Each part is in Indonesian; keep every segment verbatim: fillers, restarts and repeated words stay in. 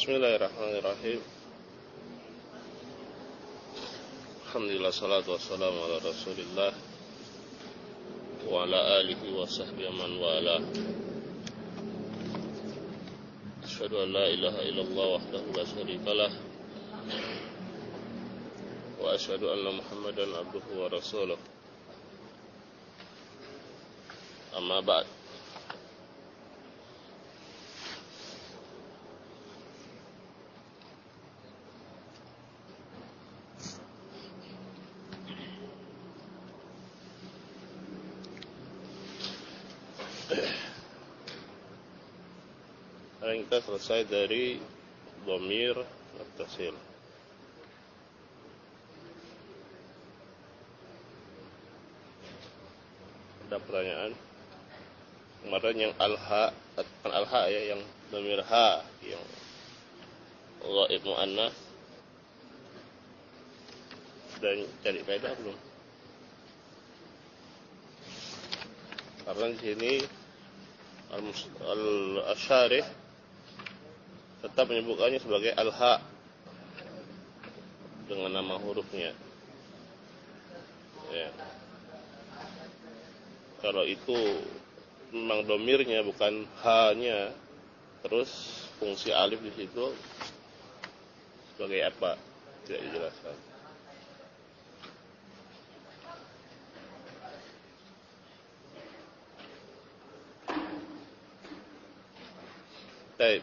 Bismillahirrahmanirrahim. Alhamdulillah, salatu wassalamu ala Rasulillah wa ala alihi wa sahbihi man wala. Asyhadu an la ilaha illallah wahdahu la syarikalah wa asyhadu anna Muhammadan abduhu wa rasuluh. Amma ba'd. Sekarang kita selesai dari dhamir muttasil. Ada pertanyaan? Kemarin yang al-ha, bukan al-ha ya, yang dhamir ha, yang ghaib muannas. Dan cari kaidah belum? Karena di sini al-syarih tetap menyebutkannya sebagai al-ha dengan nama hurufnya. Ya. Kalau itu memang domirnya bukan ha-nya, terus fungsi alif di situ sebagai apa? Tidak dijelaskan. Baik.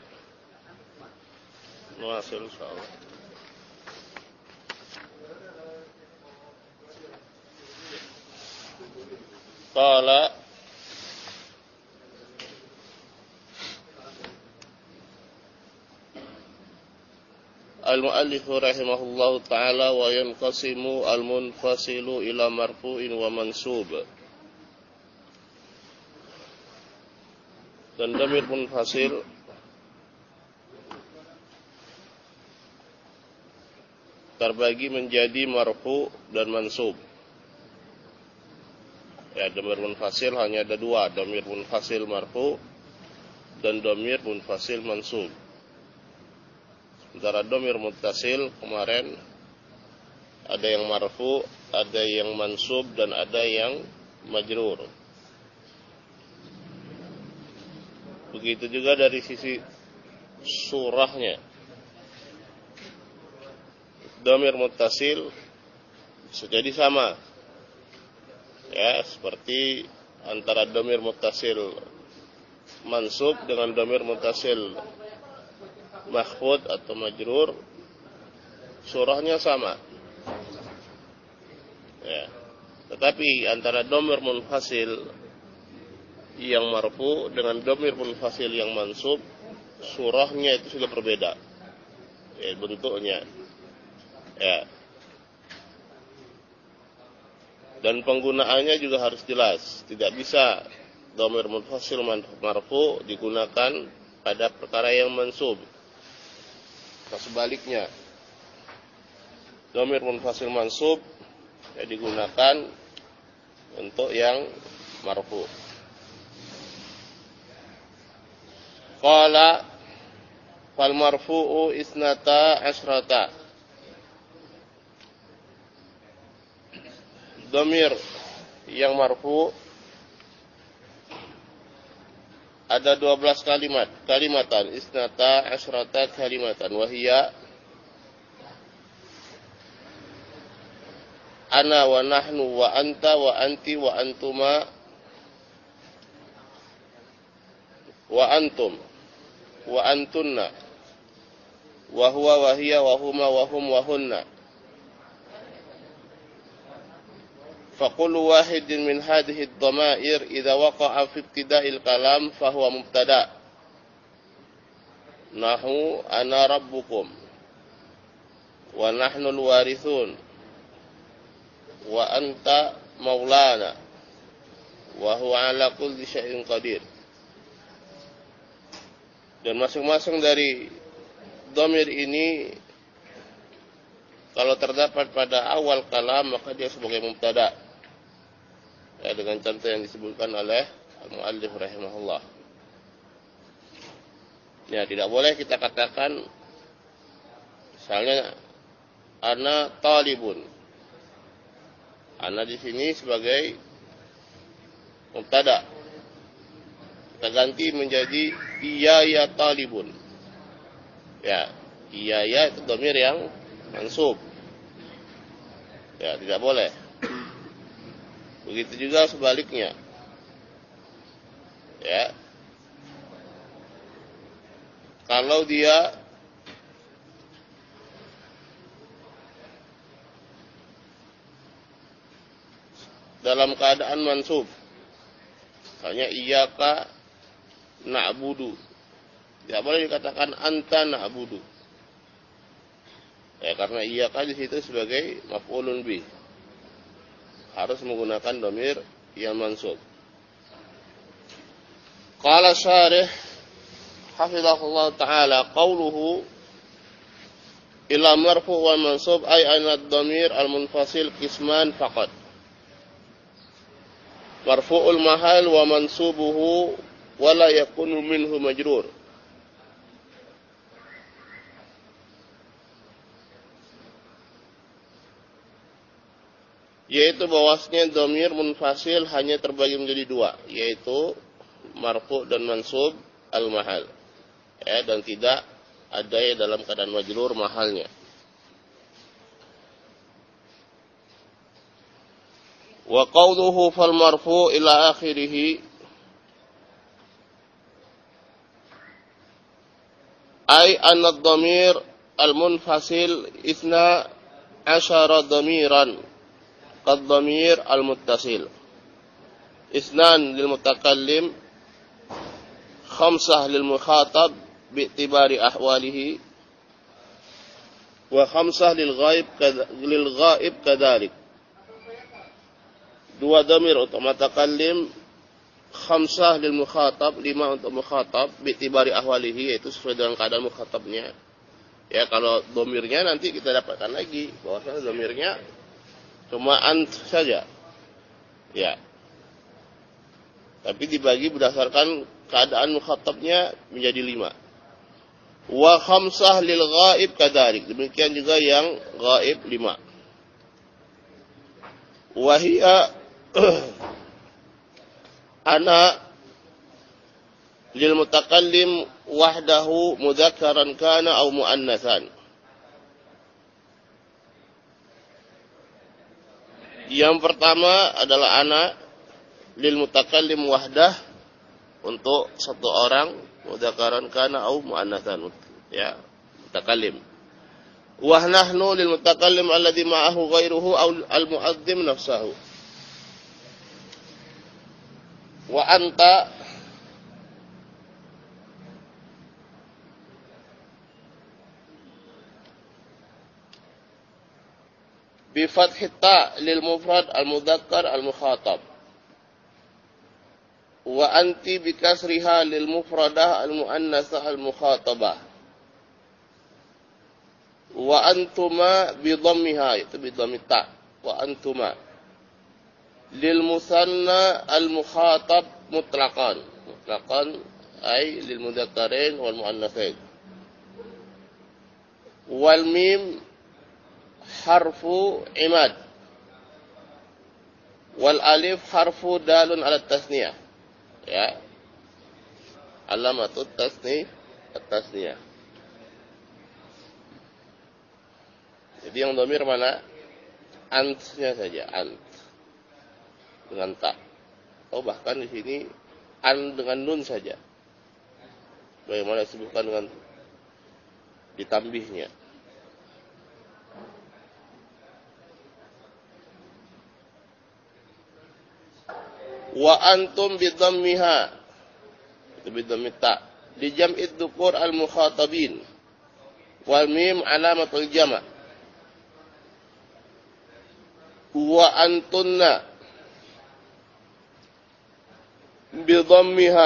Nuwasil insyaallah. Qala al-muallif rahimahullahu ta'ala wa yanqasimu al-munfasilu ila marfu'in wa mansub. Dan dhamir munfasil terbagi menjadi marfu dan mansub. Ya, dhamir munfasil hanya ada dua, dhamir munfasil marfu dan dhamir munfasil mansub. Sementara dhamir muttasil kemarin ada yang marfu, ada yang mansub dan ada yang majrur. Begitu juga dari sisi surahnya. Dhamir muttasil bisa jadi sama. Ya, seperti antara dhamir muttasil mansub dengan dhamir muttasil mahfud atau majrur, surahnya sama. Ya. Tetapi antara dhamir munfasil yang marfu dengan dhamir munfasil yang mansub, surahnya itu sudah berbeda. Ya, bentuknya. Ya. Dan penggunaannya juga harus jelas. Tidak bisa dhamir munfasil marfu digunakan pada perkara yang mansub. Nah, sebaliknya, dhamir munfasil mansub ya, digunakan untuk yang marfu. Qala fal marfu'u isnata asyrata. Dhamir yang marfu ada dua belas kalimat, kalimatan isnata asyrata kalimatan wahia ana wa nahnu wa anta wa anti wa antuma wa antum wa antunna wa huwa wa hiya wa huma wa hum wa hunna. فكل واحد من هذه الضمائر إذا وقع في ابتداء الكلام فهو مبتدأ. نحو أنا ربكم ونحن الوارثون وأنت مولانا وهو على كل شيء قدير. Dan masing-masing dari dhamir ini kalau terdapat pada awal kalam maka dia sebagai mubtada. Ya, dengan contoh yang disebutkan oleh al-muallif rahimahullah. Ya, tidak boleh kita katakan Misalnya ana talibun. Ana di sini sebagai mubtada. Kita ganti menjadi iya ya talibun. Ya, iya ya itu dhamir yang mansub. Ya, tidak boleh. Begitu juga sebaliknya. Ya. Kalau dia dalam keadaan mansub, misalnya iyyaka na'budu, tidak boleh dikatakan anta na'budu. Ya, karena iyyaka di situ sebagai maf'ulun bih. Harus menggunakan dhamir yang mansub. Qala syarih hafizahullah ta'ala qawluhu ila marfu wal mansub ay anad dhamir al munfasil qisman faqat. Marfu'ul mahal wa mansubuhu wa la yakunu minhu majrur. Yaitu bahwasanya dhamir munfasil hanya terbagi menjadi dua, yaitu marfu dan mansub al-mahal. Ya, dan tidak ada yang dalam keadaan majrur mahalnya. Wa qawluhu fal marfu ila akhirih ay anna ad-dhamir al-munfasil ithna ashara dhamiran qad-dhamir al-muttasil. Ithnan lil mutakallim, khamsah lil mukhatab bi'tibari ahwalihi, wa khamsah lil ghaib lil ghaib kadzalik. Dua dhamir untuk mutakallim, khamsah lil mukhatab, lima untuk mukhatab bi'tibari ahwalihi, yaitu sesuai dengan keadaan mukhatabnya. Ya, kalau dhamirnya nanti kita dapatkan lagi bahwasanya dhamirnya cuma ant saja. Ya. Tapi dibagi berdasarkan keadaan mukhatabnya menjadi lima. Wa khamsah lil ghaib kadzalik. Demikian juga yang ghaib lima. Wa hiya ana lil mutakallim wahdahu mudzakkaran kana aw muannatsan. Yang pertama adalah ana lil mutakallim wahdah, untuk satu orang, mudzakkaran kana au muannatsan, ya, mutakallim. Wa nahnu lil mutakallim alladhi ma'ahu ghairuhu au al mu'azzim nafsahu. Wa anta bi fathi ta lil mufrad al mudzakkar al mukhatab. Wa anti bi kasriha lil mufradah al muannasah al mukhatabah. Wa antuma bi dhammiha, itu bi dhammi ta. Wa antuma lil musanna al mukhatab mutlaqan. Mutlaqan ay lil mudzakkarin wal muannatsain. Wal mim harfu imad, wal alif harfu dalun ala tasniyah, ya, alamatut tasnih at-tasniyah. Jadi yang dhamir mana? Ant-nya saja, ant dengan ta, atau bahkan di sini an dengan nun saja, bagaimana disebutkan dengan ditambihnya. Wa antum bidhammiha, itu bidhammi ta, di jam'id dhukur al mukhatabin, wal mim alamatul jama'. Wa antunna bidhammiha,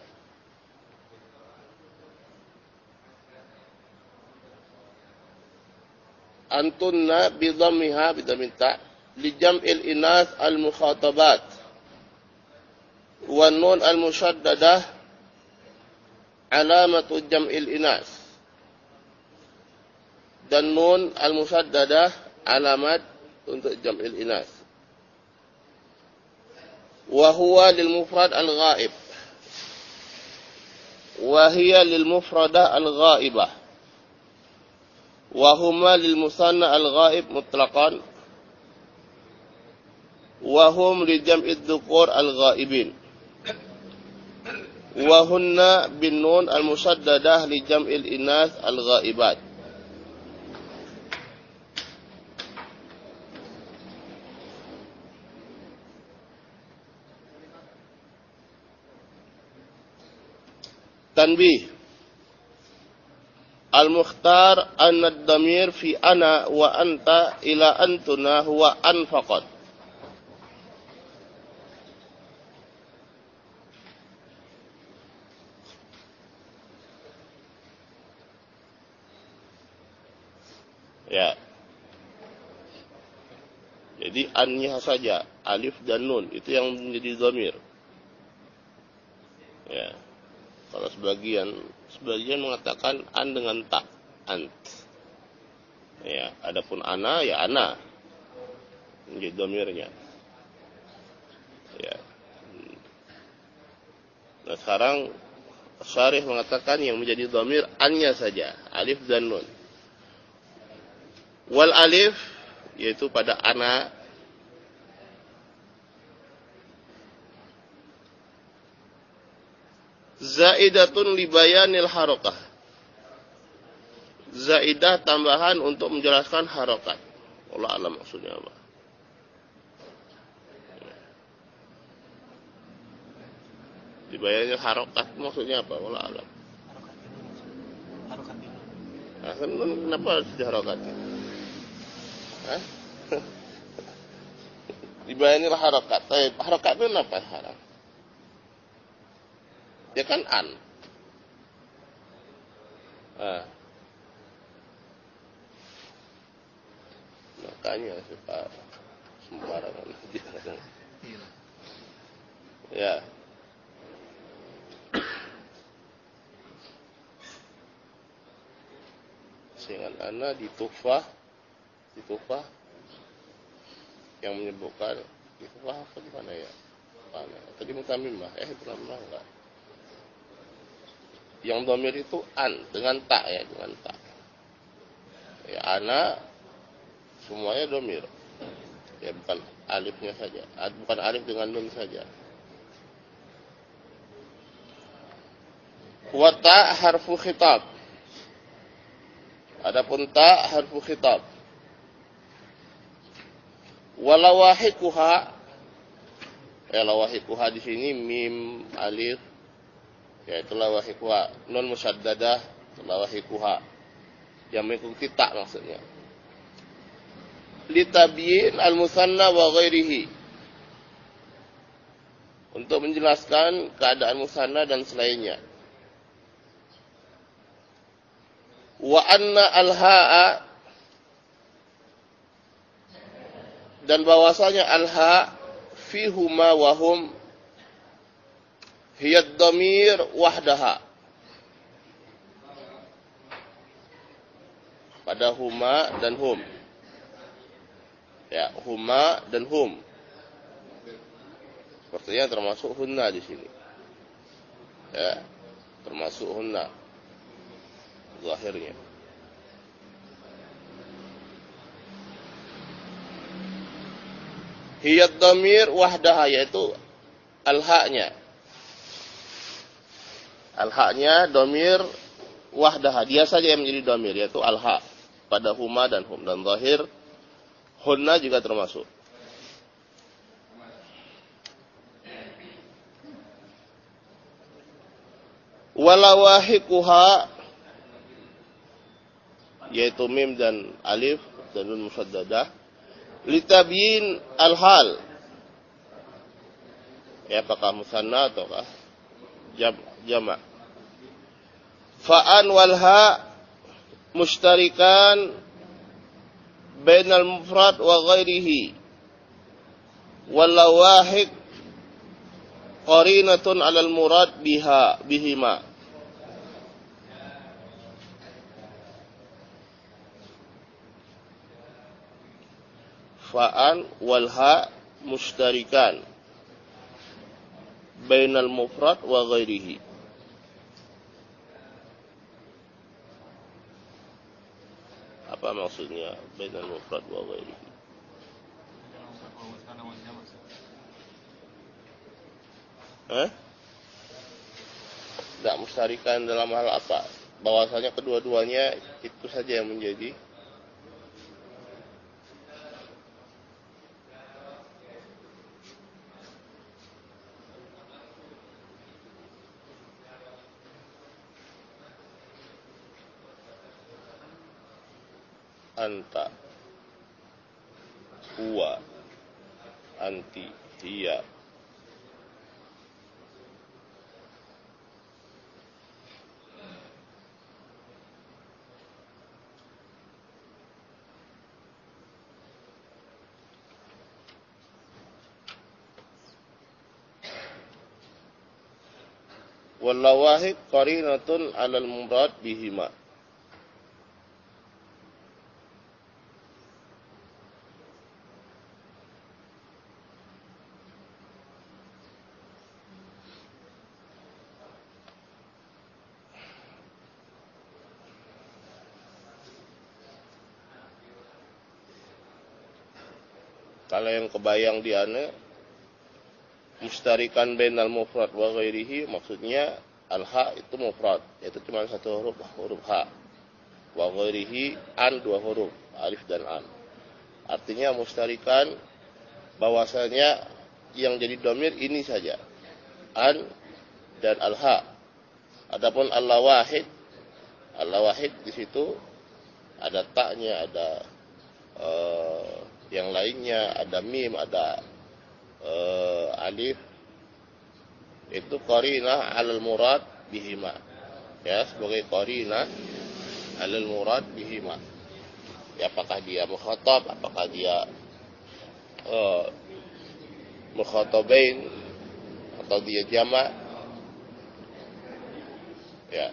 antunna bidhammiha bidhammi ta, li jam'il inas al mukhatabat. Wa nun al musyaddadah alamatu jam'il inas. dan nun al-musaddadah alamat untuk jam'il inas. Wa huwa lil mufrad al-ghaib. Wa hiya lil mufradah al-ghaibah. Wa huma lil musanna al-ghaib mutlaqan. Wa hum li jam'id dhukur al-ghaibin. Wa hunna bin nun al-musaddadah li jam'il inas al-ghaibat. Tanbih. Al-mukhtar anna ad-damir fi ana wa anta ila antuna huwa an faqat. Ya. Jadi annya saja, alif dan nun itu yang menjadi dhamir. Ya. Kalau sebagian sebagian mengatakan an dengan ta, ant. Ya, adapun ana ya ana menjadi dhamirnya. Ya. Nah, sekarang Syarih mengatakan yang menjadi dhamir annya saja, alif dan nun. Wal alif yaitu pada ana zaidatun li bayanil harakah. Zaidah tambahan untuk menjelaskan harokat. Allah alam maksudnya apa? Di bayanil harokat maksudnya apa? Allah alam. Harokat ini. Nah, kenapa harus diharokat? Hah? Dibayanil harokat. Tapi harokat itu apa haram? Ya kan an. Nah. Makanya suka sembarangan aja. Ya. Sehingga ana di Tufah, di Tufah yang menyebutkan di Tufah apa di mana ya? Mana? Tadi Mutamimah, eh Mutamimah enggak. Yang dhamir itu an dengan ta ya, dengan ta. Ya ana semuanya dhamir. Ya bukan alifnya saja, bukan alif dengan nun saja. Wa ta harfu khitab. Adapun ta harfu khitab. Wa lawahikuha, ya lawahikuha di sini mim alif, yaitu lawahikuha, nun musyaddadah lawahikuha yang mengikuti ta maksudnya. Litabyin al-musanna wa ghairihi, untuk menjelaskan keadaan musanna dan selainnya. Wa anna al-ha'a, dan bahwasanya al-ha fi huma wa hum hiyad dhamir wahdaha. Pada huma dan hum. Ya, huma dan hum. Sepertinya termasuk hunna di sini. Ya, termasuk hunna. Zahirnya. Hiyad dhamir wahdaha, yaitu al-ha-nya. Al-ha-nya dhamir wahdaha, dia saja yang menjadi dhamir, yaitu al-ha pada huma dan hum, dan zahir hunna juga termasuk. Walawahikuha, yaitu mim dan alif dan nun musaddadah, litabyin al-hal, ya apakah musanna ataukah jam jama'. Fa'an wal ha mushtarikan bainal mufrad wa ghairihi, wal lawahik qarinatun 'alal murad biha bihima. fa'an wal ha mushtarikan bainal mufrad wa ghairihi. Apa maksudnya bainal mufrad wa ghairihi? Hah? Tidak mushtarikan dalam hal apa? Bahwasanya kedua-duanya itu saja yang menjadi anta, huwa, anti, hiya. Wallawahid qarinatun 'alal murad bihima. Kalau yang kebayang di ana mustarikan bainal mufrad wa ghairihi, maksudnya al-ha itu mufrad, yaitu cuma satu huruf, huruf ha. Wa ghairihi an dua huruf, alif dan an. Artinya mustarikan bahwasanya yang jadi dhamir ini saja, an dan al-ha. Adapun al-wahid, al-wahid di situ ada taknya, ada uh, yang lainnya, ada mim, ada uh, alif. Itu qarinah 'alal murad bihima. Ya, sebagai qarinah 'alal murad bihima. Ya, apakah dia mukhatab, apakah dia uh, mukhatabain atau dia jamak. Ya.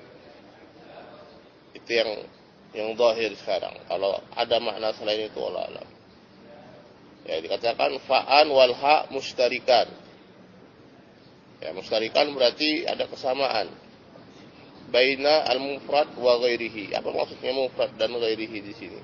Itu yang yang zahir sekarang. Kalau ada makna selain itu wallahu a'lam. Ya, dikatakan fa'an wal ha mushtarikan. Ya, mushtarikan berarti ada kesamaan baina al-mufrad wa ghairihi. Apa maksudnya mufrad dan ghairihi di sini?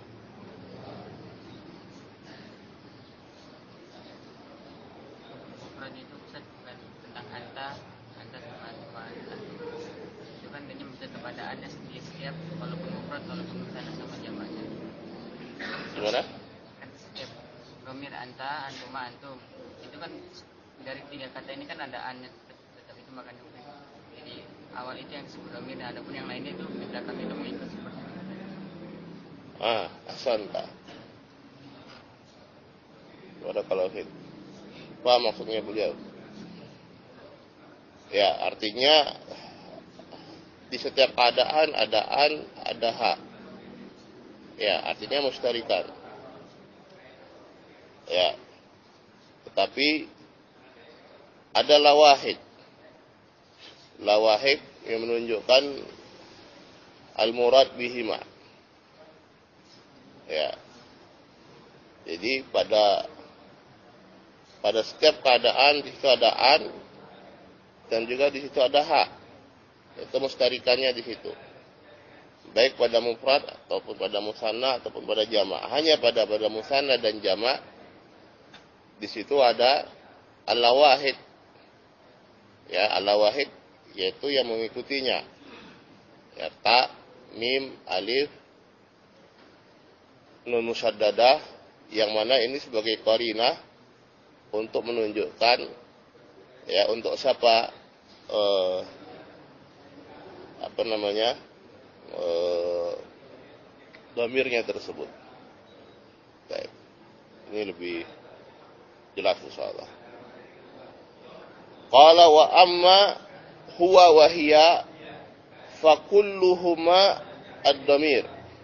Mufrad itu bukan tentang anta, anta sama sama anta. Itu kan hanya bisa kepada anda setiap walaupun mufrad walaupun musanna sama jamaknya. Gimana? Domir anta, antuma, antum. Itu kan dari tiga kata ini kan ada annya, tetapi itu makan domir. Jadi awal itu yang disebut domir, adapun yang lainnya itu di belakang itu mengikut seperti itu. Ah, ahsanta. Barakallahu fiik. Apa maksudnya beliau? Ya, artinya di setiap keadaan ada an, ada ha. Ya, artinya mustarikan. Ya, tetapi ada lawahid, lawahid yang menunjukkan al-murad bihima. Ya, jadi pada pada setiap keadaan di situ ada an dan juga di situ ada ha. Itu mustarikannya di situ. Baik pada mufrad ataupun pada musanna ataupun pada jamak. Hanya pada pada musanna dan jamak di situ ada al-wahid. Ya, al-wahid yaitu yang mengikutinya. Ya, ta, mim, alif, nun musyaddadah, yang mana ini sebagai qarinah untuk menunjukkan ya untuk siapa eh, apa namanya? eh dhamirnya tersebut. Baik. Ini lebih jelas insyaallah. Qala wa amma huwa wa hiya fa kulluhuma ad-dhamir.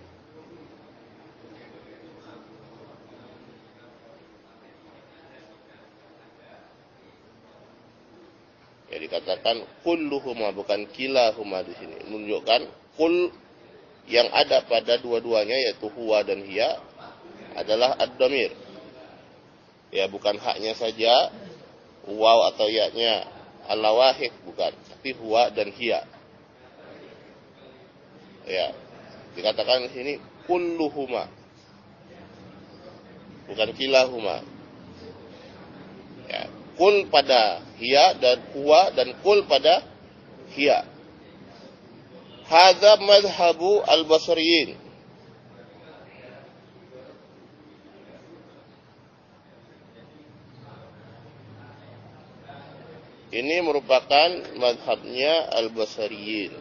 Ya, dikatakan kulluhuma, bukan kilahuma di sini. Menunjukkan kul yang ada pada dua-duanya yaitu huwa dan hiya adalah ad-dhamir. Ya, bukan haknya saja waw atau ya-nya ala wahid, bukan, tapi huwa dan hiya. Ya, dikatakan di sini kulluhuma, bukan kilahuma. Ya, kul pada hiya dan huwa dan kul pada hiya. Hadza madhhabu al-basriyin. Ini merupakan madhabnya al-basriyin.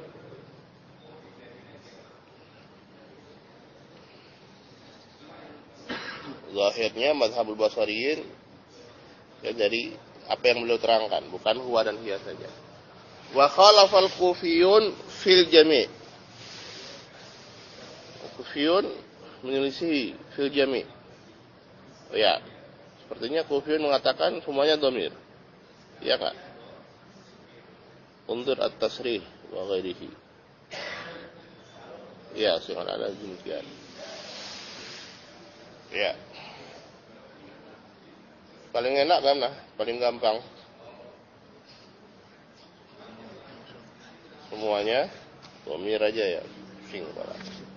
Zahirnya madhabul basriyin ya, dari apa yang beliau terangkan, bukan huwa dan hiya saja. Wa khalafal kufiyun fil jami'. Kufiyun menyelisih fil jami'. Oh ya, sepertinya kufiyun mengatakan semuanya dhamir. Ya enggak? Undur at-tasrih wa ghairihi. Ya, sangat ada demikian. Ya. Paling enak mana? Paling gampang. Semuanya dhamir aja ya. Sing kepala.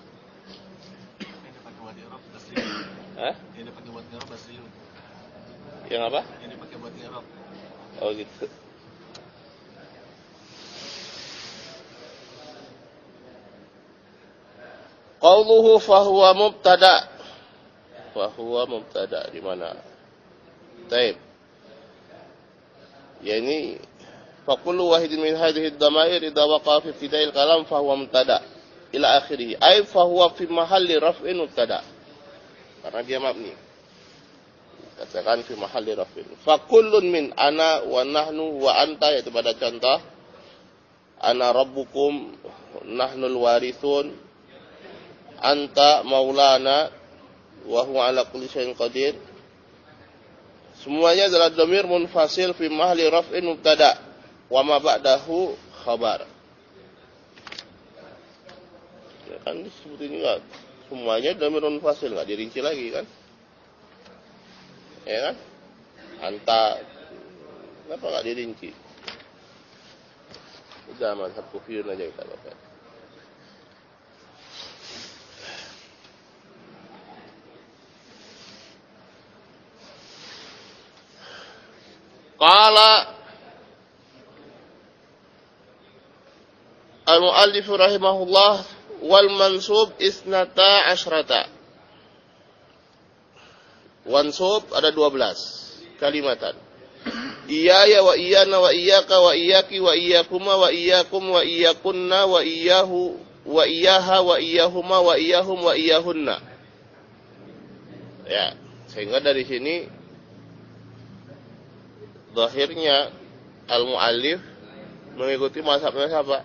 Hah? Yang dipakai buat ngerok basriun. Yang apa? Yang dipakai buat ngerok. Oh gitu. Qauluhu fahuwa mubtada. Fahuwa mubtada di mana? Taib. Yani faqullu wahidin min hadhihi ad-damair idza waqa'a fi ibtida'il kalam fahuwa mubtada ila akhirih. Ay fahuwa fi mahalli raf'in mubtada. Karena dia mabni. Katakan fi mahalli raf'in. Fakullun min ana wa nahnu wa anta, yaitu pada contoh ana rabbukum nahnul warithun, anta maulana wa huwa ala kulli syai'in qadir. Semuanya adalah dhamir munfasil fi mahalli raf'in mubtada wa ma ba'dahu khabar. Ya kan disebutin juga semuanya dhamir munfasil, enggak dirinci lagi kan? Ya kan? Anta, kenapa enggak dirinci? Udah mazhab kufiyun aja kita pakai. Qala al-muallif rahimahullah wal mansub isnata asyrata. Wansub ada dua belas kalimatan. Iyaya wa iyana wa iyaka wa iyaki wa iyakuma wa iyakum wa iyakunna wa iyahu wa iyaha wa iyahuma wa iyahum wa iyahunna. Ya, sehingga dari sini zahirnya al-muallif mengikuti mazhabnya siapa?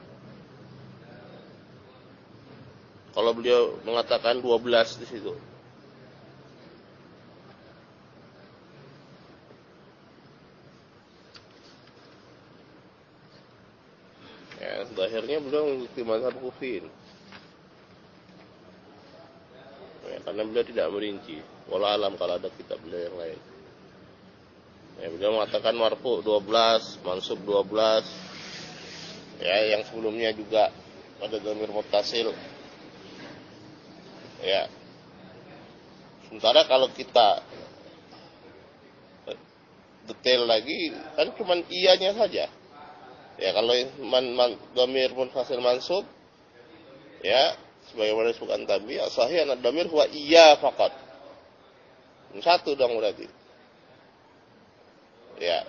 Kalau beliau mengatakan dua belas di situ. Ya, zahirnya beliau mengikuti mazhab kufiin. Ya, karena beliau tidak merinci. Wallahu alam kalau ada kitab beliau yang lain. Ya, beliau mengatakan marfu dua belas, mansub dua belas. Ya, yang sebelumnya juga pada dhamir muttasil. Ya. Sementara kalau kita detail lagi kan cuma iyanya saja. Ya, kalau man, man dhamir munfasil mansub ya sebagaimana disebutkan tadi, sahih ana dhamir huwa iya faqat. Satu dong berarti. Ya.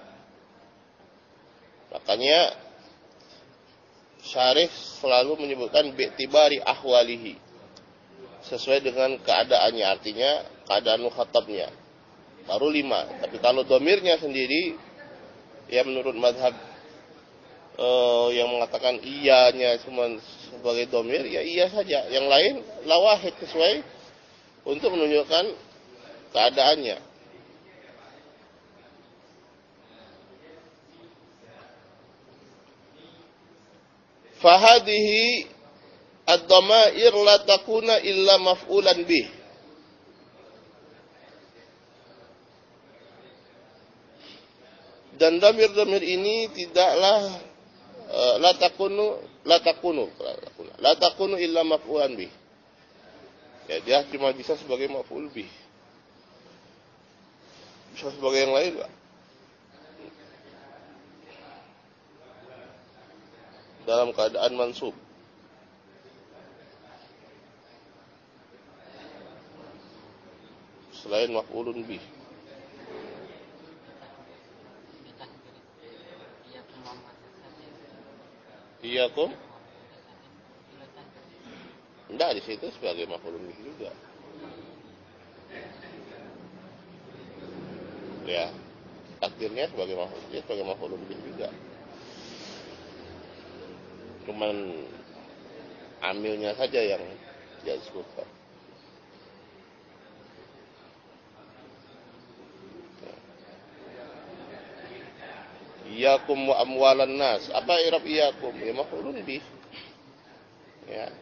Makanya syarih selalu menyebutkan bi'tibari ahwalihi, sesuai dengan keadaannya, artinya keadaan mukhatabnya. Baru lima. Tapi kalau domirnya sendiri, ya menurut madhab uh, yang mengatakan iyanya cuma sebagai domir, ya iya saja. Yang lain lawahid sesuai untuk menunjukkan keadaannya. Fahadihi ad-dhamair la takuna illa maf'ulan bih. Dan dhamir-dhamir ini tidaklah uh, la takunu la takunu la takunu illa maf'ulan bih. Ya, dia cuma bisa sebagai maf'ul bih. Bisa sebagai yang lain enggak? Dalam keadaan mansub. Selain maf'ulun bih. Iyakum? Enggak, di situ sebagai maf'ulun bih juga. Ya, takdirnya sebagai maf'ulun bih, sebagai maf'ulun bih juga. Cuman amilnya saja yang dia disebutkan. Iyakum wa amwalan nas. Apa i'rab iyakum? Ya maf'ulun bih. Ya.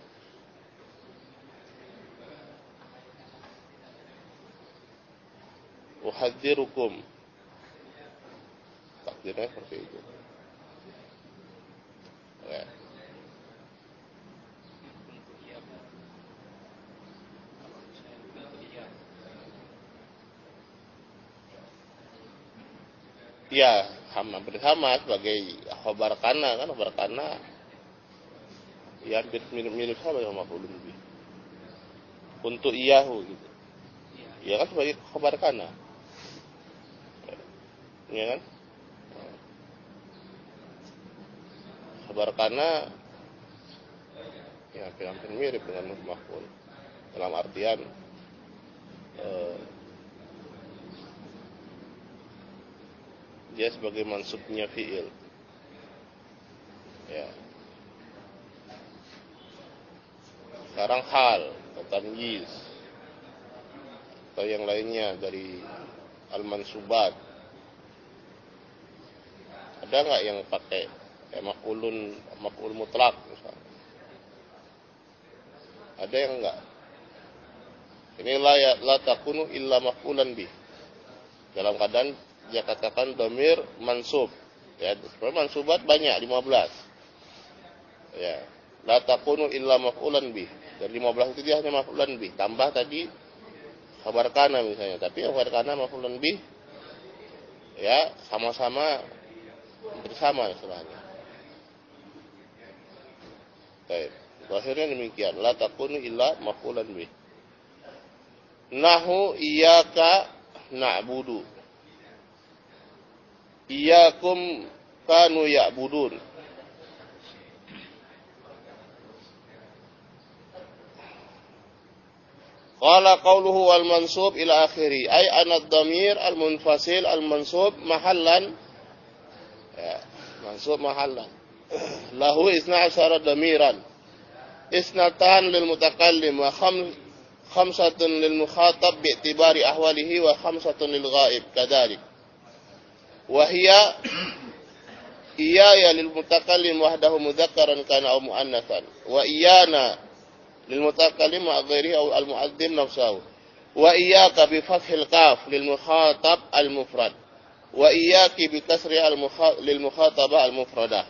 Uhadzirukum. Takdirnya seperti itu. Ya. Ya, hampir sama sebagai khabar kana kan, khabar kana ya hampir mirip-mirip sama dengan maf'ulun bih. Untuk iyahu gitu. Ya kan sebagai khabar kana. Ya kan? Khabar kana ya hampir-hampir mirip dengan maf'ul. Dalam artian eh, dia sebagai mansubnya fi'il. Ya. Sekarang hal atau tamyiz atau yang lainnya dari al-mansubat. Ada nggak yang pakai kayak maf'ulun maf'ul mutlak misalnya? Ada yang enggak? Ini la ya, la takunu illa maf'ulan bih. Dalam keadaan dia katakan dhamir mansub. Ya, sebenarnya mansubat banyak, lima belas. Ya, la takunu illa maf'ulan bih. Dari lima belas itu dia hanya maf'ulan bih. Tambah tadi khabar kana misalnya, tapi khabar kana maf'ulan bih ya sama-sama bersama istilahnya. Baik. Akhirnya demikian, la takunu illa maf'ulan bih. Nahu iyyaka na'budu. Iyyakum kanu ya'budun. Qala qawluhu wal mansub ila akhiri ay anad dhamir al munfasil al mansub mahallan ya, mansub mahallan lahu isna asyara dhamiran isnatan lil mutakallim wa kham khamsatun lil mukhatab bi'tibari ahwalihi wa khamsatun lil ghaib kadzalik wa hiya iyaya lil mutakallim wahdahu mudzakkaran kana aw muannatsan wa iyana lil mutakallim ma ghairihi aw al mu'addim nafsuhu wa iyyaka bi fathil qaf lil mukhatab al mufrad wa iyyaki bi kasri al lil mukhataba al mufradah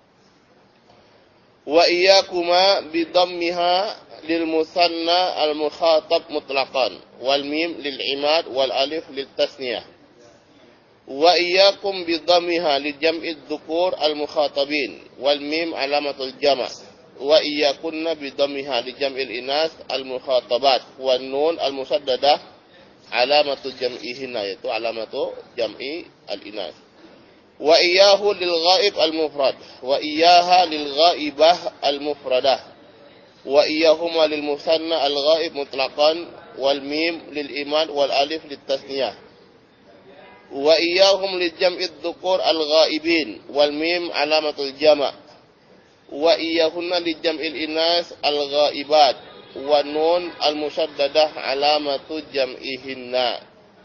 wa iyyakuma bi dhammiha lil musanna al mukhatab mutlaqan wal mim lil imad wal alif lit tasniyah wa iyyakum bi dhammiha li jam'i dhukur al mukhatabin wal mim alamatul jama' wa iyyakunna bi dhammiha li jam'il inas al mukhatabat wan nun al musaddadah alamatu jam'ihinna yaitu alamatu jam'i al inas wa iyyahu lil ghaib al mufrad wa iyyaha lil ghaibah al mufradah wa iyyahuma lil musanna al ghaib mutlaqan wal mim lil iman wal alif lit tasniyah wa iyyahum lil jam'i dhukur al ghaibin wal mim alamatul jama' wa iyyahunna li jam'il inas al ghaibat wa nun al musaddadah alamatu jam'ihinna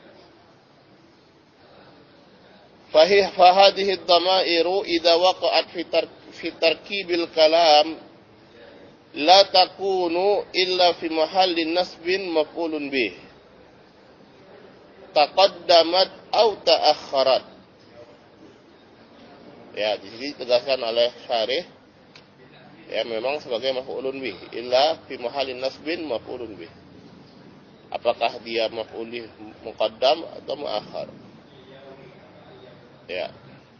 fahih fahadhihi ad-dhamairu idza waqa'at fi fi tarkibil kalam la takunu illa fi mahallin nasbin maf'ulun bih taqaddamat aw ta'akhkharat Ya, di sini ditegaskan oleh syarih ya memang sebagai maf'ulun bih, illa fi mahallin nasbin maf'ulun bih. Apakah dia maf'ul bih muqaddam atau muakhar? Ya.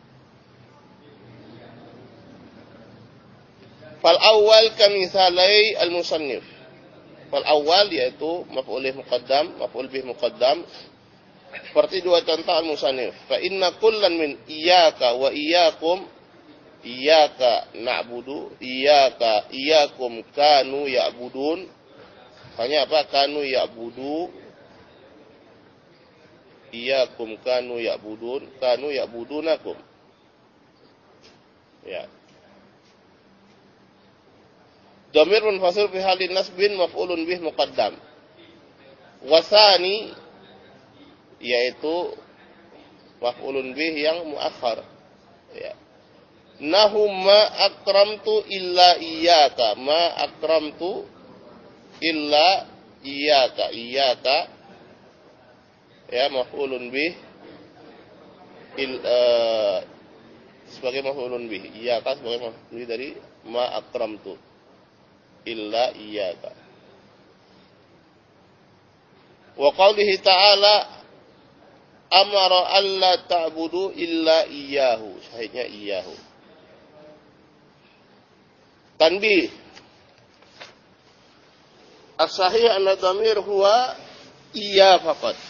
Fal awal kamisalai al-musannif. Fal awal yaitu maf'ul bih muqaddam, maf'ul bih muqaddam seperti dua contoh al-musannif. Fa inna kullan min iyyaka wa iyyakum iyyaka na'budu iyyaka iyyakum kanu ya'budun. Hanya apa? Kanu ya'budu iyyakum kanu ya'budun kanu ya'budunakum. Ya. Dhamir munfasil fi halin nasbin maf'ulun bih muqaddam. Wasani yaitu maf'ulun bih yang muakhar. Ya. Nahu ma akramtu illa iyyaka, ma akramtu illa iyyaka, iyyaka ya maf'ulun bih il, uh, sebagai maf'ulun bih, iyyaka sebagai maf'ulun bih dari ma akramtu illa iyyaka. Wa qaulihi ta'ala amara alla ta'budu illa iyyahu, syahidnya iyyahu. Tanbih. As-sahih anna dhamir huwa iya faqat.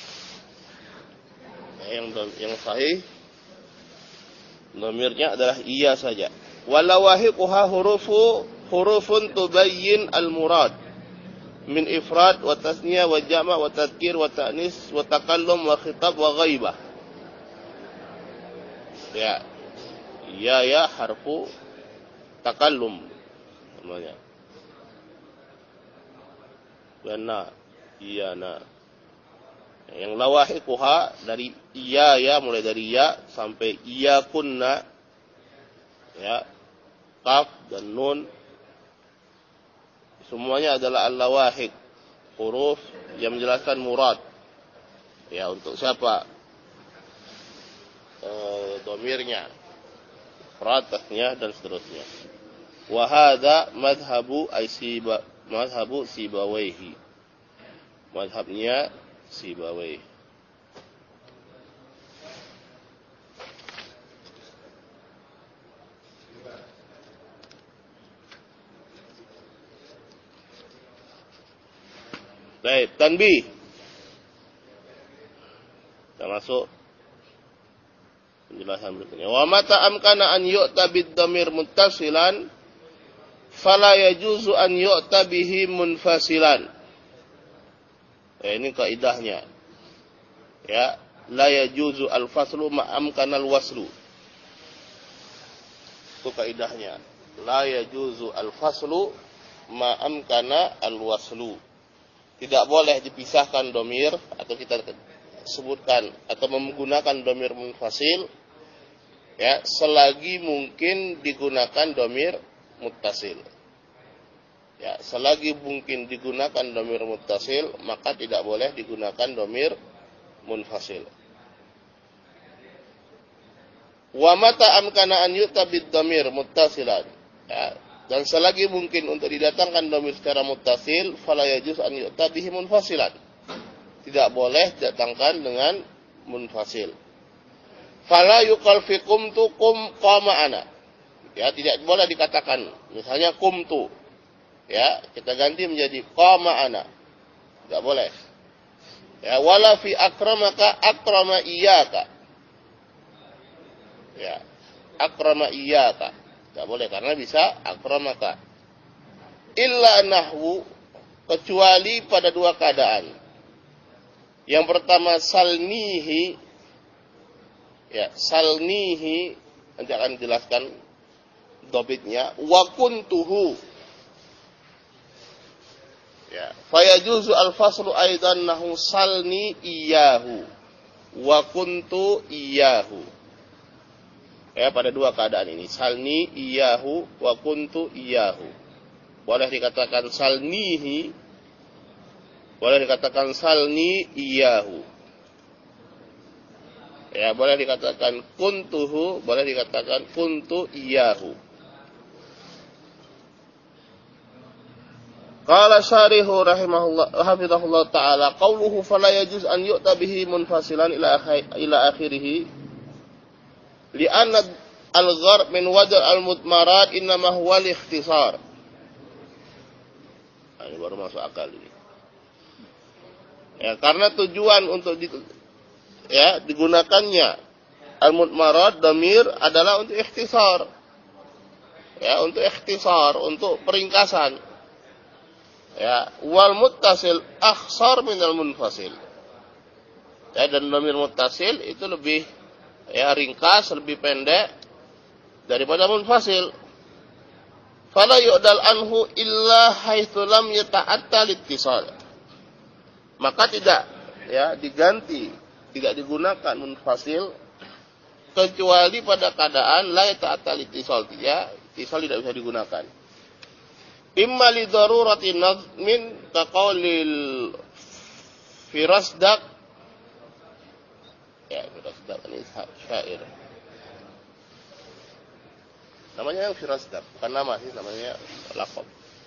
Yang yang sahih dhamirnya adalah iya saja. Walawahiquha hurufu hurufun tubayyin al-murad min ifrad wa tasniyah wa jama' wa tadhkir wa ta'nis wa takallum wa khitab wa ghaibah. Ya. Ya ya harfu takallum namanya. Wana, iya na. Yang lawahiquha dari iya ya mulai dari ya sampai iya kunna ya kaf dan nun semuanya adalah al-lawahiq, huruf yang menjelaskan murad. Ya untuk siapa? Eh, domirnya, ifrad, tasniyah dan seterusnya. Wa hadza madhhabu Aisyba madhhabu Sibawaihi. Madhabnya Sibawaihi. Baik, tanbih. Kita masuk penjelasan berikutnya. Wa mata amkana an yu'ta bid-dhamir muttasilan fala yajuzu an yu'ta bihi munfasilan. Ya, ini kaidahnya. Ya, la yajuzu al-faslu ma amkana al-waslu. Itu kaidahnya. La yajuzu al-faslu ma amkana al-waslu. Tidak boleh dipisahkan domir atau kita sebutkan atau menggunakan domir munfasil ya selagi mungkin digunakan domir muttasil. Ya, selagi mungkin digunakan domir muttasil, maka tidak boleh digunakan domir munfasil. Wa mata amkana an yu'ta bid-dhamir muttasilan. Ya, dan selagi mungkin untuk didatangkan domir secara muttasil, fala yajuz an yu'ta bihi munfasilan. Tidak boleh didatangkan dengan munfasil. Fala yuqal fi qumtu qum qama ana. Ya, tidak boleh dikatakan misalnya qumtu. Ya, kita ganti menjadi qama ana. Tidak boleh. Ya, wala fi akramaka akrama iyyaka. Ya, akrama iyyaka. Tidak boleh karena bisa akramaka. Illa nahwu, kecuali pada dua keadaan. Yang pertama salnihi. Ya, salnihi nanti akan dijelaskan dobitnya. Wa kuntuhu. Ya, fayajuzu al-faslu aidan nahu salni iyyahu wa kuntu iyyahu. Ya, pada dua keadaan ini, salni iyyahu wa kuntu iyyahu. Boleh dikatakan salnihi, boleh dikatakan salni iyyahu. Ya, boleh dikatakan kuntuhu, boleh dikatakan kuntu iyahu. Qala syarihu rahimahullah hafizahullah taala qauluhu fala yajuz an yu'ta bihi munfasilan ila ila akhirih li'anna al-gharb min wajh al-mudmarat innama huwa al-ikhtisar. Nah, ini baru masuk akal ini. Ya, karena tujuan untuk di, ya digunakannya al-mudmarat damir adalah untuk ikhtisar. Ya, untuk ikhtisar, untuk peringkasan. Ya, wal muttasil akhsar minal munfasil. Ya, dan dhamir muttasil itu lebih ya ringkas, lebih pendek daripada munfasil. Fala yu'dal anhu illa haitsu lam yata'atta littisal. Maka tidak ya diganti, tidak digunakan munfasil kecuali pada keadaan la yata'atta littisal, ya, ittisal tidak bisa digunakan. Imma li darurati nazmin ka qaulil Firasdak, ya Firasdak ini syair. Namanya yang Firasdak, bukan nama sih, namanya laqab.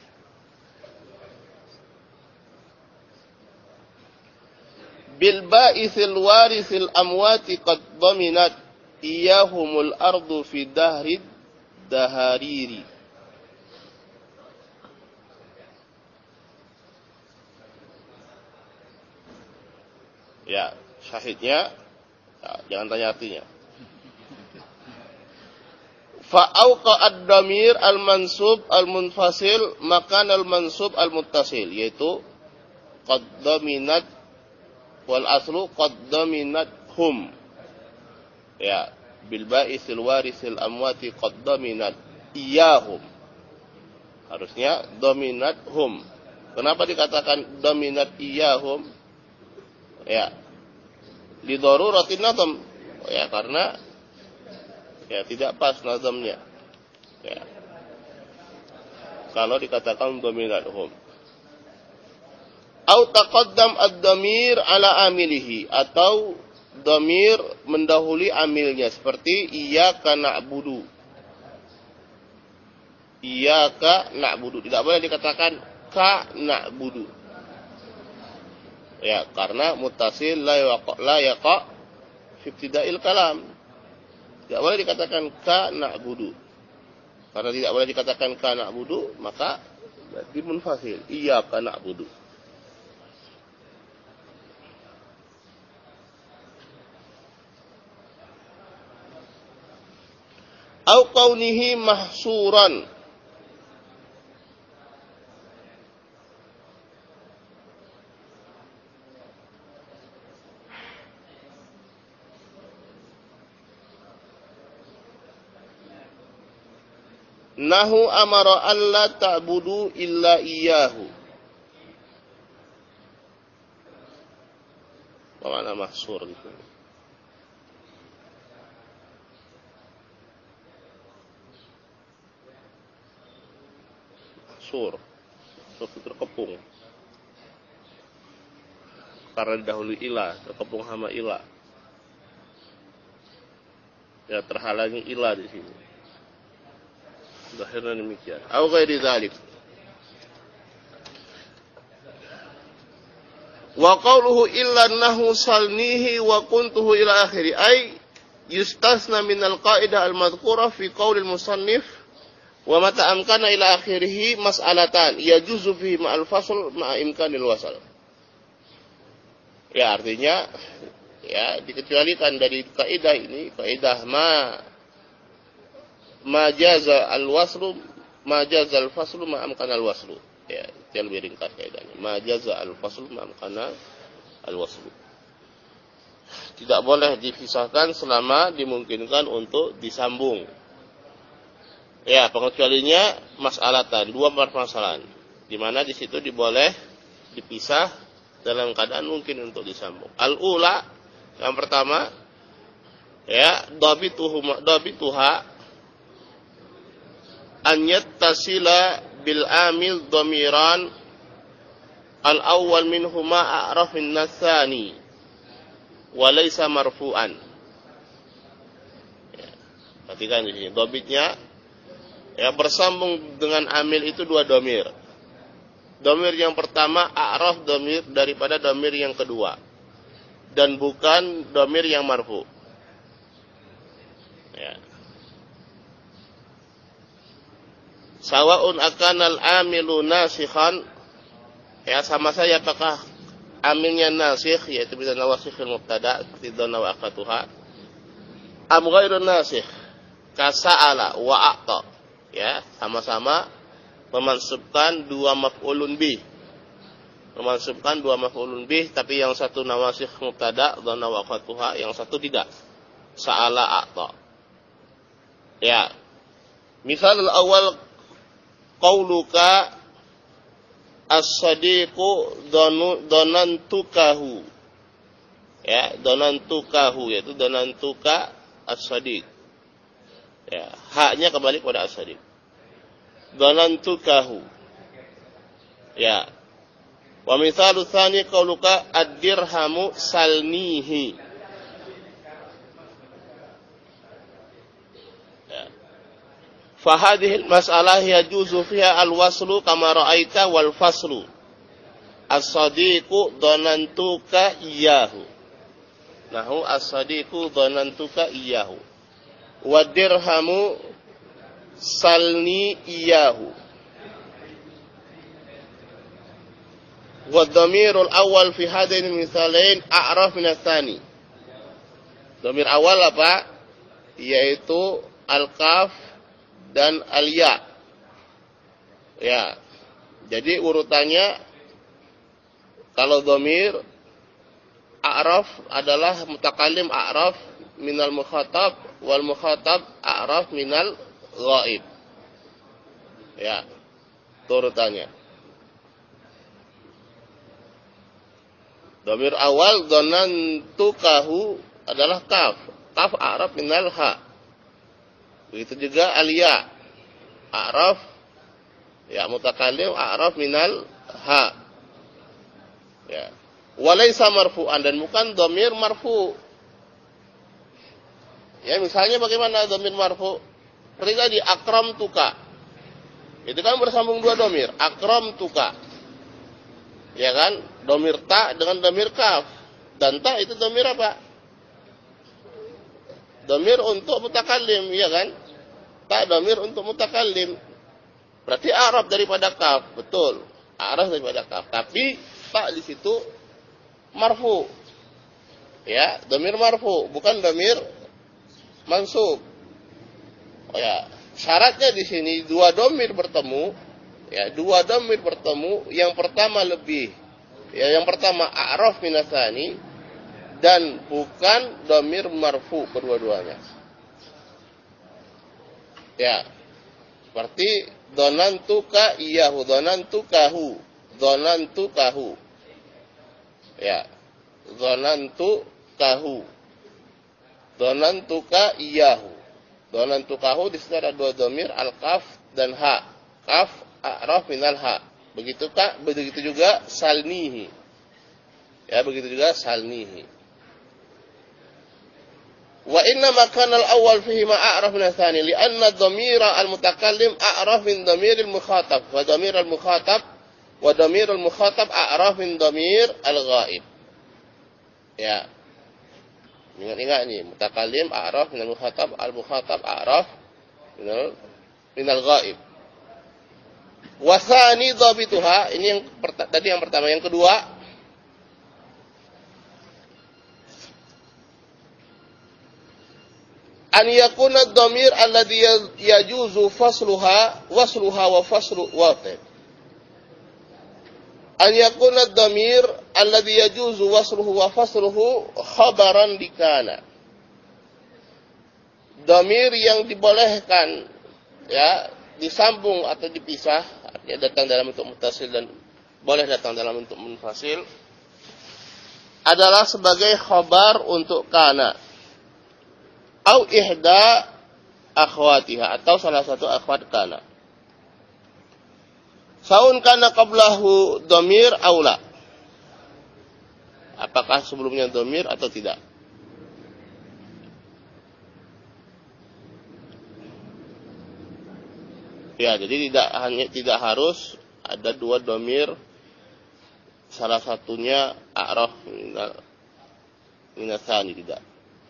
Bil ba'ithil warisil amwati qad dhaminat iyahumul ardu fi dahrid dahariri. Ya, syahidnya ya, jangan tanya artinya. Fa'auqa ad-damir al-mansub al-munfasil makan al-mansub al-muttasil, yaitu qad dhaminat wal aslu qad dhaminat hum. Ya, bil ba'isil warisil amwati qad dhaminat iyahum. Harusnya dominat hum. Kenapa dikatakan dominat iyahum? Ya, li daruratin nazam, ya karena ya tidak pas nazamnya, ya kalau dikatakan dominathum. Au taqaddam ad-damir ala amilihi, atau damir mendahului amilnya, seperti iyyaka na'budu. Iyyaka na'budu tidak boleh dikatakan ka na'budu. Ya, karena muttasil la yaqa la yaqa fi ibtida'il kalam. Tidak boleh dikatakan ka na'budu. Karena tidak boleh dikatakan ka na'budu, maka berarti munfasil. Iyyaka na'budu. Au kaunihi mahsuran, nahu amara alla ta'budu illa iyyahu. Apa makna mahsur gitu? Mahsur, mahsur itu terkepung. Karena didahului ilah, terkepung sama ilah. Ya, terhalangi ilah di sini. Zahirnya demikian. Au ghairi dzalik. Wa qawluhu illa annahu salnihi wa kuntuhu ila akhiri, ay yustasna min al-qa'idah al-madhkura fi qawli al-musannif wa mata amkana ila akhirih mas'alatan yajuzu fihi ma'al fasl ma'a imkanil wasal. Ya, artinya ya dikecualikan dari kaidah ini, kaidah ma majaza al-waslu, majaza al-faslu ma'amkana al-waslu. Ya, itu yang lebih ringkas kaidahnya. Majaza al-faslu ma'amkana al-waslu. Tidak boleh dipisahkan selama dimungkinkan untuk disambung. Ya, pengecualinya mas'alatan, dua permasalahan. Di mana di situ diboleh dipisah dalam keadaan mungkin untuk disambung. Al-ula, yang pertama, ya, dhabituhu dhabituha an yattasila bil amil dhamiran al awwal minhuma a'rafin nasani wa laysa marfu'an. Perhatikan di sini. Dobitnya ya bersambung dengan amil itu dua domir. Domir yang pertama a'raf domir daripada domir yang kedua. Dan bukan domir yang marfu. Ya. Sawa'un akanal amilu nasikhan, ya sama saja apakah amilnya nasikh yaitu bisa nawasikhil mubtada seperti dhanna wa aqatuha, am ghairu nasikh kasa'ala wa a'ta, ya sama-sama memansubkan dua maf'ulun bih, memansubkan dua maf'ulun bih, tapi yang satu nawasikh mubtada dhanna wa aqatuha, yang satu tidak, sa'ala a'ta. Ya, misal al-awwal qauluka as-sadiqu donantukahu. Ya, donantukahu yaitu donantuka as-sadiq. Ya, haknya kembali kepada as-sadiq. Donantukahu. Ya. Wa mithalu tsani qauluka ad-dirhamu salnihi. Fahadhil mas'alah yajuzu fiha al-waslu kama ra'aita wal faslu. As-sadiqu dhanantuka iyyahu. Nahu as-sadiqu dhanantuka iyyahu. Wa dirhamu salni iyyahu. Wa dhamirul awal fi hadain misalain a'raf min ats-tsani. Dhamir awal apa? Yaitu al-kaf dan al-ya. Ya. Jadi urutannya kalau dhamir a'raf adalah mutakallim a'raf minal mukhatab wal mukhatab a'raf minal ghaib. Ya. Itu urutannya. Dhamir awal dhanantukahu adalah kaf. Kaf a'raf minal ha. Begitu juga al-ya. A'raf ya mutakallim a'raf minal ha. Ya. Walaysa marfu'an, dan bukan dhamir marfu'. Ya, misalnya bagaimana dhamir marfu'? Seperti tadi akram tuka. Itu kan bersambung dua dhamir, akram tuka. Ya kan? Dhamir ta dengan dhamir kaf. Dan ta itu dhamir apa? Dhamir untuk mutakallim, ya kan? Ta dhamir untuk mutakallim. Berarti a'raf daripada kaf, betul. A'raf daripada kaf. Tapi ta di situ marfu. Ya, dhamir marfu, bukan dhamir mansub. Oh ya, syaratnya di sini dua dhamir bertemu, ya, dua dhamir bertemu, yang pertama lebih. Ya, yang pertama a'raf minasani dan bukan dhamir marfu kedua-duanya. Ya, seperti donantuka iyahu, donantukahu, donantukahu. Ya, donantukahu, donantuka iyahu, donantukahu. Di situ ada dua dhamir al-kaf dan ha. Kaf a'raf minal ha. Begitu kah? Begitu juga salnihi. Ya, begitu juga salnihi. Wa inna makana al-awwal fihi ma a'raf min ats-tsani li'anna dhamira al-mutakallim a'raf min dhamiril mukhatab wa dhamir al-mukhatab wa dhamir al-mukhatab a'raf min dhamir al-ghaib. Ya. Ingat-ingat ini, mutakallim a'raf min al-mukhatab, al-mukhatab a'raf min min al-ghaib. Wa tsani dhabituha, ini yang tadi yang pertama, yang kedua an yakuna ad-dhamir alladhi yajuzu fasluha wasluha wa faslu waqi'. An yakuna ad-dhamir alladhi yajuzu wasluhu wa fasluhu khabaran dikana. Dhamir yang dibolehkan ya disambung atau dipisah, artinya datang dalam bentuk muttasil dan boleh datang dalam bentuk munfasil, adalah sebagai khabar untuk kana. Au ihda akhwatiha, atau salah satu akhwat kana. Saun kana qablahu dhamir aula. Apakah sebelumnya dhamir atau tidak? Ya, jadi tidak hanya tidak harus ada dua domir, salah satunya a'raf minasani, tidak.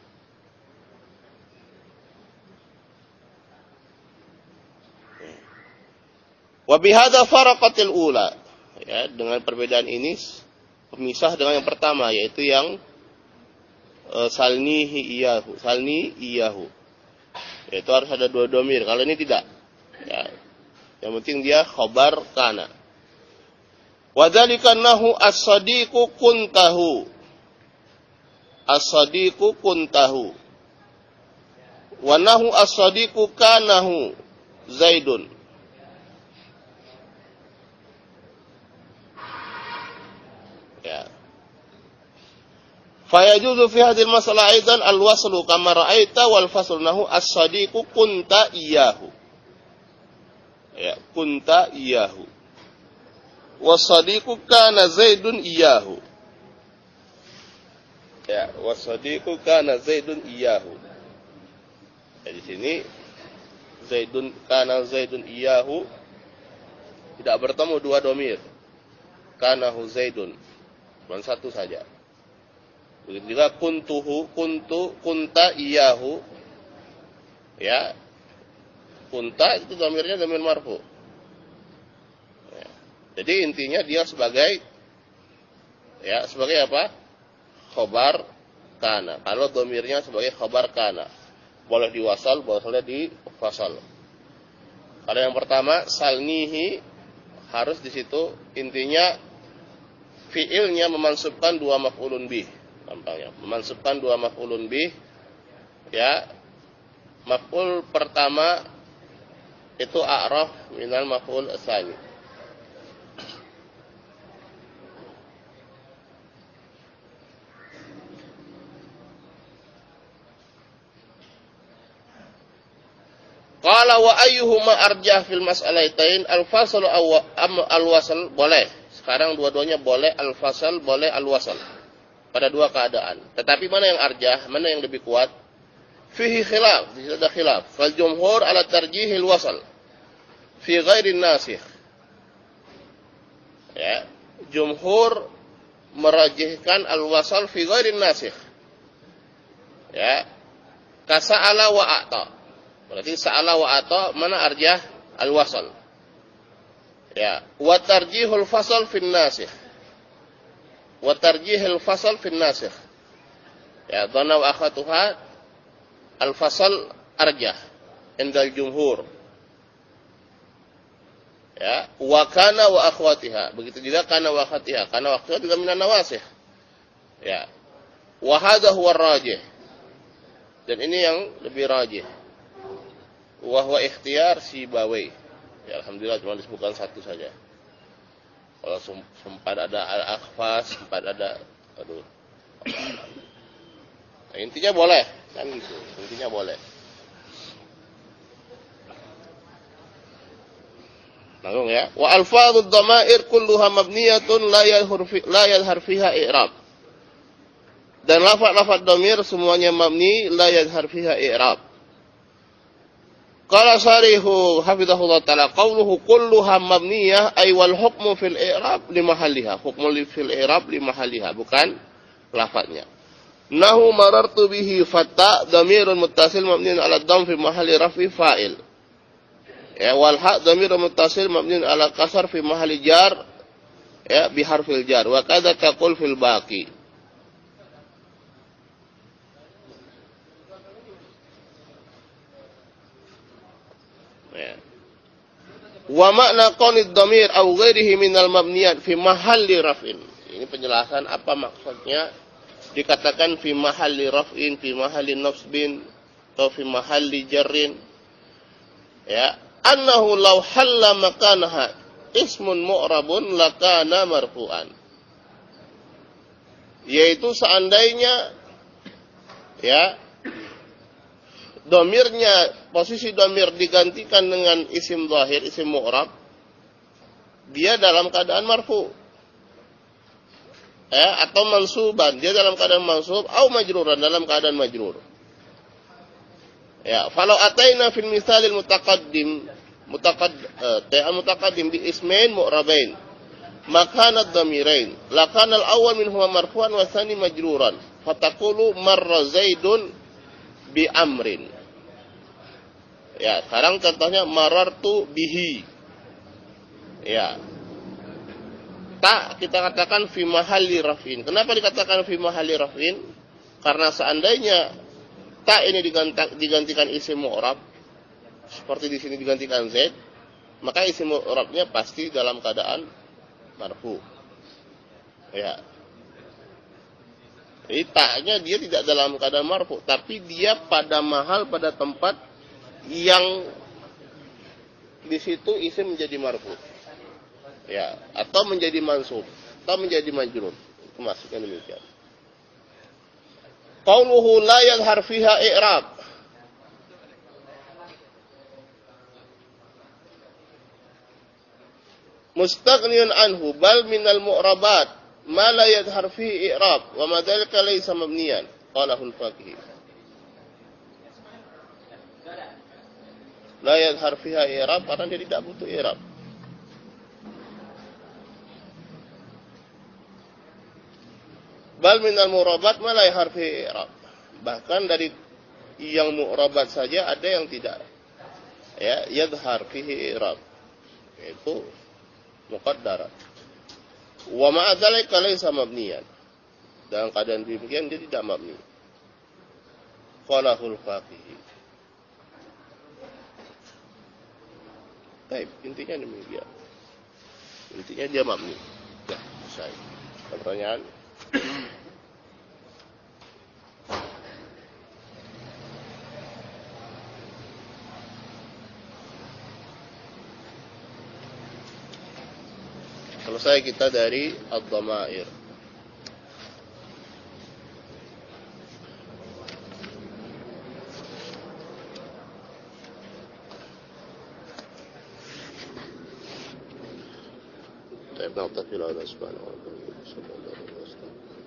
Wa bihadza faraqatil ula. Ya, dengan perbedaan ini pemisah dengan yang pertama, yaitu yang e, salnihi iyahu, salni iyahu. Yaitu harus ada dua domir. Kalau ini tidak. Ya. Yang penting dia khobar kana. Wa dzalika annahu as-sadiqu kuntahu. As-sadiqu kuntahu. Wa nahu as-sadiqu kanahu Zaidun. Ya. Fayajuzu fi hadhihi al-mas'alah aidan al-waslu kama ra'aita wal faslu nahu as-sadiqu kunta iyyahu. Ya, kunta iyyahu. Was-sadiqu kana Zaidun iyyahu. Ya, was-sadiqu kana Zaidun iyyahu. Ya, di sini Zaidun kana Zaidun iyyahu tidak bertemu dua domir. Kanahu Zaidun. Cuma satu saja. Begitu juga kuntuhu, kuntu, kunta iyahu. Ya. Kunta itu dhamirnya dhamir marfu. Ya. Jadi intinya dia sebagai ya, sebagai apa? Khobar kana. Kalau dhamirnya sebagai khobar kana, boleh diwasal, boleh difasal. Kalau yang pertama salnihi, harus di situ intinya fiilnya memansubkan dua maf'ulun bih, gampangnya. Memansubkan dua maf'ulun bih. Ya. Maf'ul pertama itu a'raf minal maf'ul tsani. Qala wa ayyuhuma arjah fil mas'alatain al-fasl aw al-wasl, boleh. Sekarang dua-duanya boleh al-fasl, boleh al-wasl. Pada dua keadaan. Tetapi mana yang arjah, mana yang lebih kuat? Fihi khilaf, di situ ada khilaf. Fal jumhur ala tarjihil wasl fi ghairi nasikh. Ya, jumhur merajihkan al-wasl fi ghairi nasikh. Ya. Kasa'ala wa a'ta. Berarti sa'ala wa a'ta mana arjah? Al-wasl. Ya, wa tarjihul fasl fi nasikh. Wa tarjihul fasl fi nasikh. Ya, dhanna wa akhatuha al-fasl arjah indal jumhur. Ya, wa kana wa akhwatiha. Begitu juga kana wa akhwatiha. Kana wa akhwatiha juga minan nawasikh. Ya. Wa hadha huwa ar-rajih. Dan ini yang lebih rajih. Wa huwa ikhtiyar Sibawayh. Ya, alhamdulillah cuma disebutkan satu saja. Kalau sempat ada al-akhfas, sempat ada aduh. Nah, intinya boleh, kan gitu. Intinya boleh. Nanggung ya. Wa alfadhud dhamair kulluha mabniyatun la yadhhar fi la yadhhar fiha i'rab. Dan lafaz-lafaz dhamir semuanya mabni la yadhhar fiha i'rab. Qala sarihu hafizahullah taala qawluhu kulluha mabniyah ay wal hukmu fil i'rab li mahalliha. Hukmu fil i'rab li mahalliha, bukan lafaznya. Nahu marartu bihi fatta dhamirun muttasil mabniun ala dhamm fi mahalli raf'i fa'il. Ya, wal ha dhamirun muttasil mabniun ala kasar fi mahalli jar ya bi harfil jar wa kadza taqul fil baqi. Ya. Wa makna qaunid dhamir aw ghairihi minal mabniyat fi mahalli raf'in. Ini penjelasan apa maksudnya dikatakan fi mahalli raf'in, fi mahalli nasbin, atau fi mahalli jarrin. Ya, annahu law halla makanaha ismun mu'rabun lakana marfu'an. Yaitu seandainya ya domirnya, posisi domir digantikan dengan isim zahir, isim mu'rab, dia dalam keadaan marfu. Ya, atau mansuban, dia dalam keadaan mansub, atau majruran, dalam keadaan majrur. Ya, falau ataina fil misalil mutaqaddim mutaqad ta mutaqaddim bi ismain mu'rabain makana ad-damirain lakana al-awwal minhuma marfu'an wa tsani majruran fataqulu marra zaidun bi amrin. Ya, sekarang contohnya marartu bihi. Ya. Ta kita katakan fi mahalli raf'in. Kenapa dikatakan fi mahalli raf'in? Karena seandainya ta ini digantikan isim mu'rab seperti di sini digantikan zaid, maka isim mu'rabnya pasti dalam keadaan marfu. Ya. Jadi ta'nya dia tidak dalam keadaan marfu, tapi dia pada mahal, pada tempat yang di situ isim menjadi marfu. Ya, atau menjadi mansub, atau menjadi majrur. Itu maksudnya demikian. Qauluhu la yadhhar fiha i'rab. Mustaghniyun anhu bal minal mu'rabat ma la yadhhar fihi i'rab wa ma dzalika laysa mabniyan qalahu al-faqih. La yadhhar fiha i'rab karena dia tidak butuh i'rab. Bal minal mu'rabat ma la yadhhar fihi i'rab. Bahkan dari yang mu'rabat saja ada yang tidak ya yadhhar fihi i'rab. Yaitu muqaddarat. Wa ma'a dzalika laysa mabniyan. Dalam keadaan demikian dia tidak mabni. Qalahul faqih. Baik, intinya demikian. Intinya dia mabni. Ya, selesai. Pertanyaan? Selesai kita dari ad-dhamair. Baik, naktafi la subhanahu wa ta'ala.